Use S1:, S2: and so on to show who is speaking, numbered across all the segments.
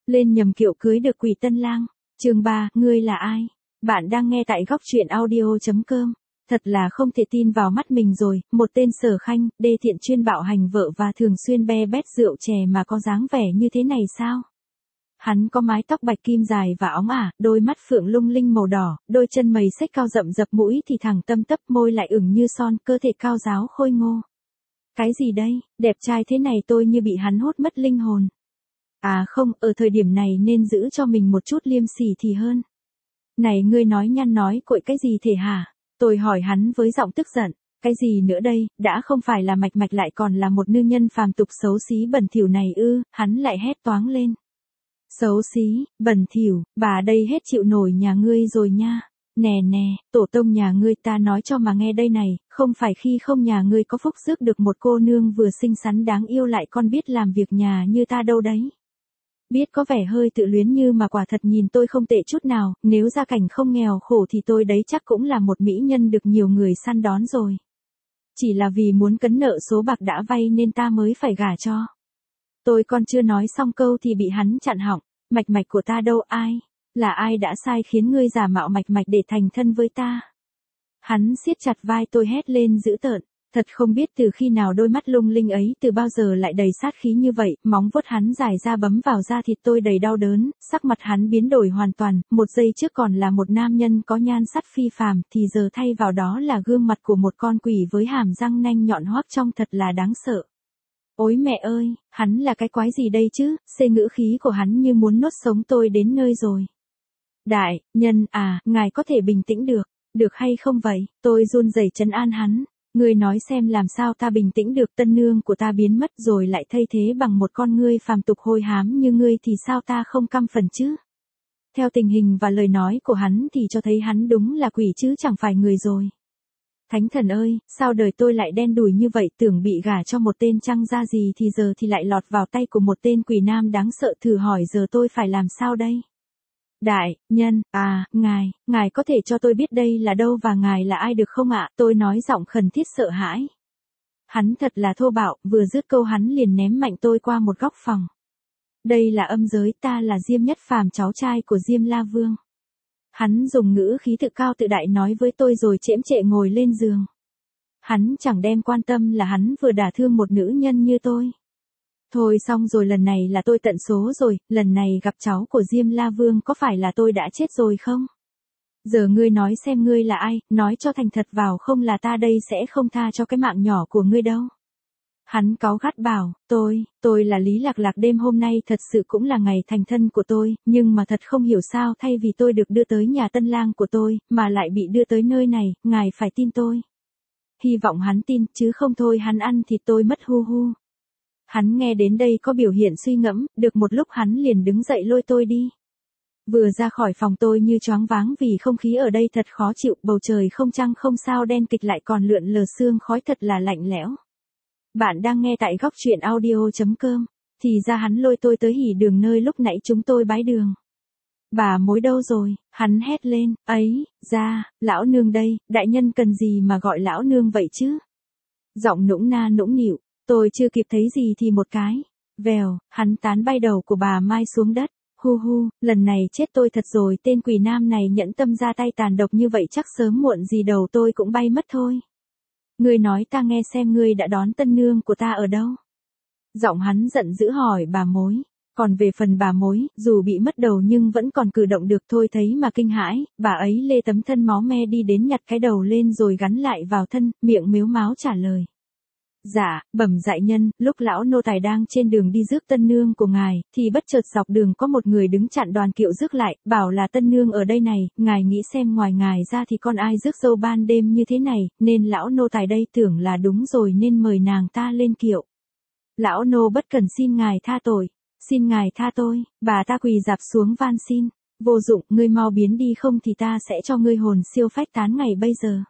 S1: Lên nhầm kiệu cưới được quỷ tân lang. Chương 3, ngươi là ai? Bạn đang nghe tại góc truyện audio.com. Thật là không thể tin vào mắt mình rồi, một tên Sở Khanh, đê tiện chuyên bạo hành vợ và thường xuyên be bét rượu chè mà có dáng vẻ như thế này sao? Hắn có mái tóc bạch kim dài và óng ả, đôi mắt phượng lung linh màu đỏ, đôi chân mày xếch cao rậm rập, mũi thì thẳng tâm tấp, môi lại ửng như son, cơ thể cao ráo khôi ngô. Cái gì đây, đẹp trai thế này tôi như bị hắn hút mất linh hồn. À không, ở thời điểm này nên giữ cho mình một chút liêm sỉ thì hơn. Này ngươi nói nhăn nói cội cái gì thể hả? Tôi hỏi hắn với giọng tức giận. Cái gì nữa đây, đã không phải là mạch mạch lại còn là một nữ nhân phàm tục xấu xí bẩn thỉu này ư? Hắn lại hét toáng lên. Xấu xí, bẩn thỉu, bà đây hết chịu nổi nhà ngươi rồi nha. Nè nè, tổ tông nhà ngươi ta nói cho mà nghe đây này, không phải khi không nhà ngươi có phúc rước được một cô nương vừa xinh xắn đáng yêu lại còn biết làm việc nhà như ta đâu đấy. Biết có vẻ hơi tự luyến như mà quả thật nhìn tôi không tệ chút nào, nếu gia cảnh không nghèo khổ thì tôi đấy chắc cũng là một mỹ nhân được nhiều người săn đón rồi. Chỉ là vì muốn cấn nợ số bạc đã vay nên ta mới phải gả cho. Tôi còn chưa nói xong câu thì bị hắn chặn họng, mạch mạch của ta đâu ai? Là ai đã sai khiến ngươi giả mạo mạch mạch để thành thân với ta? Hắn siết chặt vai tôi hét lên dữ tợn. Thật không biết từ khi nào đôi mắt lung linh ấy từ bao giờ lại đầy sát khí như vậy, móng vuốt hắn dài ra bấm vào da thịt tôi đầy đau đớn, sắc mặt hắn biến đổi hoàn toàn, một giây trước còn là một nam nhân có nhan sắc phi phàm, thì giờ thay vào đó là gương mặt của một con quỷ với hàm răng nanh nhọn hoắt trông thật là đáng sợ. Ôi mẹ ơi, hắn là cái quái gì đây chứ, xê ngữ khí của hắn như muốn nuốt sống tôi đến nơi rồi. Đại nhân à, ngài có thể bình tĩnh được hay không vậy, tôi run rẩy trấn an hắn. Ngươi nói xem làm sao ta bình tĩnh được, tân nương của ta biến mất rồi lại thay thế bằng một con ngươi phàm tục hôi hám như ngươi thì sao ta không căm phẫn chứ? Theo tình hình và lời nói của hắn thì cho thấy hắn đúng là quỷ chứ chẳng phải người rồi. Thánh thần ơi, sao đời tôi lại đen đủi như vậy, tưởng bị gả cho một tên trăng ra gì thì giờ thì lại lọt vào tay của một tên quỷ nam đáng sợ, thử hỏi giờ tôi phải làm sao đây? Đại nhân, à, ngài có thể cho tôi biết đây là đâu và ngài là ai được không ạ? Tôi nói giọng khẩn thiết sợ hãi. Hắn thật là thô bạo, vừa dứt câu hắn liền ném mạnh tôi qua một góc phòng. Đây là âm giới, ta là Diêm Nhất Phàm, cháu trai của Diêm La Vương. Hắn dùng ngữ khí tự cao tự đại nói với tôi rồi chễm chệ ngồi lên giường. Hắn chẳng đem quan tâm là hắn vừa đả thương một nữ nhân như tôi. Thôi xong rồi, lần này là tôi tận số rồi, lần này gặp cháu của Diêm La Vương có phải là tôi đã chết rồi không? Giờ ngươi nói xem ngươi là ai, nói cho thành thật vào không là ta đây sẽ không tha cho cái mạng nhỏ của ngươi đâu. Hắn cáu gắt bảo, tôi là Lý Lạc Lạc, đêm hôm nay thật sự cũng là ngày thành thân của tôi, nhưng mà thật không hiểu sao thay vì tôi được đưa tới nhà tân lang của tôi, mà lại bị đưa tới nơi này, ngài phải tin tôi. Hy vọng hắn tin, chứ không thôi hắn ăn thịt tôi mất hu hu. Hắn nghe đến đây có biểu hiện suy ngẫm, được một lúc hắn liền đứng dậy lôi tôi đi. Vừa ra khỏi phòng tôi như choáng váng vì không khí ở đây thật khó chịu, bầu trời không trăng không sao đen kịch lại còn lượn lờ sương khói thật là lạnh lẽo. Bạn đang nghe tại góc truyện audio.com, thì ra hắn lôi tôi tới hỉ đường nơi lúc nãy chúng tôi bái đường. Bà mối đâu rồi, hắn hét lên, ấy, ra, lão nương đây, đại nhân cần gì mà gọi lão nương vậy chứ? Giọng nũng na nũng nịu. Tôi chưa kịp thấy gì thì một cái, vèo, hắn tán bay đầu của bà Mai xuống đất. Hu hu, lần này chết tôi thật rồi, tên quỷ nam này nhẫn tâm ra tay tàn độc như vậy chắc sớm muộn gì đầu tôi cũng bay mất thôi. Ngươi nói ta nghe xem, ngươi đã đón tân nương của ta ở đâu? Giọng hắn giận dữ hỏi bà mối. Còn về phần bà mối, dù bị mất đầu nhưng vẫn còn cử động được, thôi thấy mà kinh hãi, bà ấy lê tấm thân máu me đi đến nhặt cái đầu lên rồi gắn lại vào thân, miệng mếu máo trả lời. Dạ, bẩm đại nhân, lúc lão nô tài đang trên đường đi rước tân nương của ngài, thì bất chợt dọc đường có một người đứng chặn đoàn kiệu rước lại, bảo là tân nương ở đây này, ngài nghĩ xem ngoài ngài ra thì con ai rước dâu ban đêm như thế này, nên lão nô tài đây tưởng là đúng rồi nên mời nàng ta lên kiệu. Lão nô bất cần xin ngài tha tội, xin ngài tha tôi, bà ta quỳ rạp xuống van xin, vô dụng, ngươi mau biến đi không thì ta sẽ cho ngươi hồn siêu phách tán ngày bây giờ.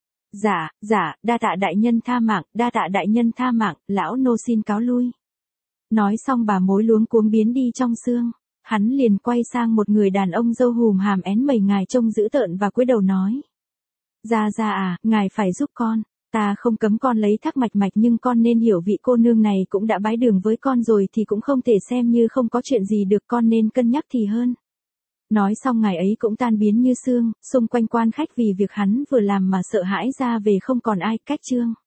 S1: Dạ, đa tạ đại nhân tha mạng, đa tạ đại nhân tha mạng, lão nô xin cáo lui. Nói xong bà mối luống cuống biến đi trong sương, hắn liền quay sang một người đàn ông râu hùm hàm én mẩy ngài trông dữ tợn và cúi đầu nói. Ra à, ngài phải giúp con, Ta không cấm con lấy thác mạch mạch nhưng con nên hiểu vị cô nương này cũng đã bái đường với con rồi thì cũng không thể xem như không có chuyện gì được, con nên cân nhắc thì hơn. Nói xong ngài ấy cũng tan biến như sương, xung quanh quan khách vì việc hắn vừa làm mà sợ hãi ra về không còn ai. Cách chương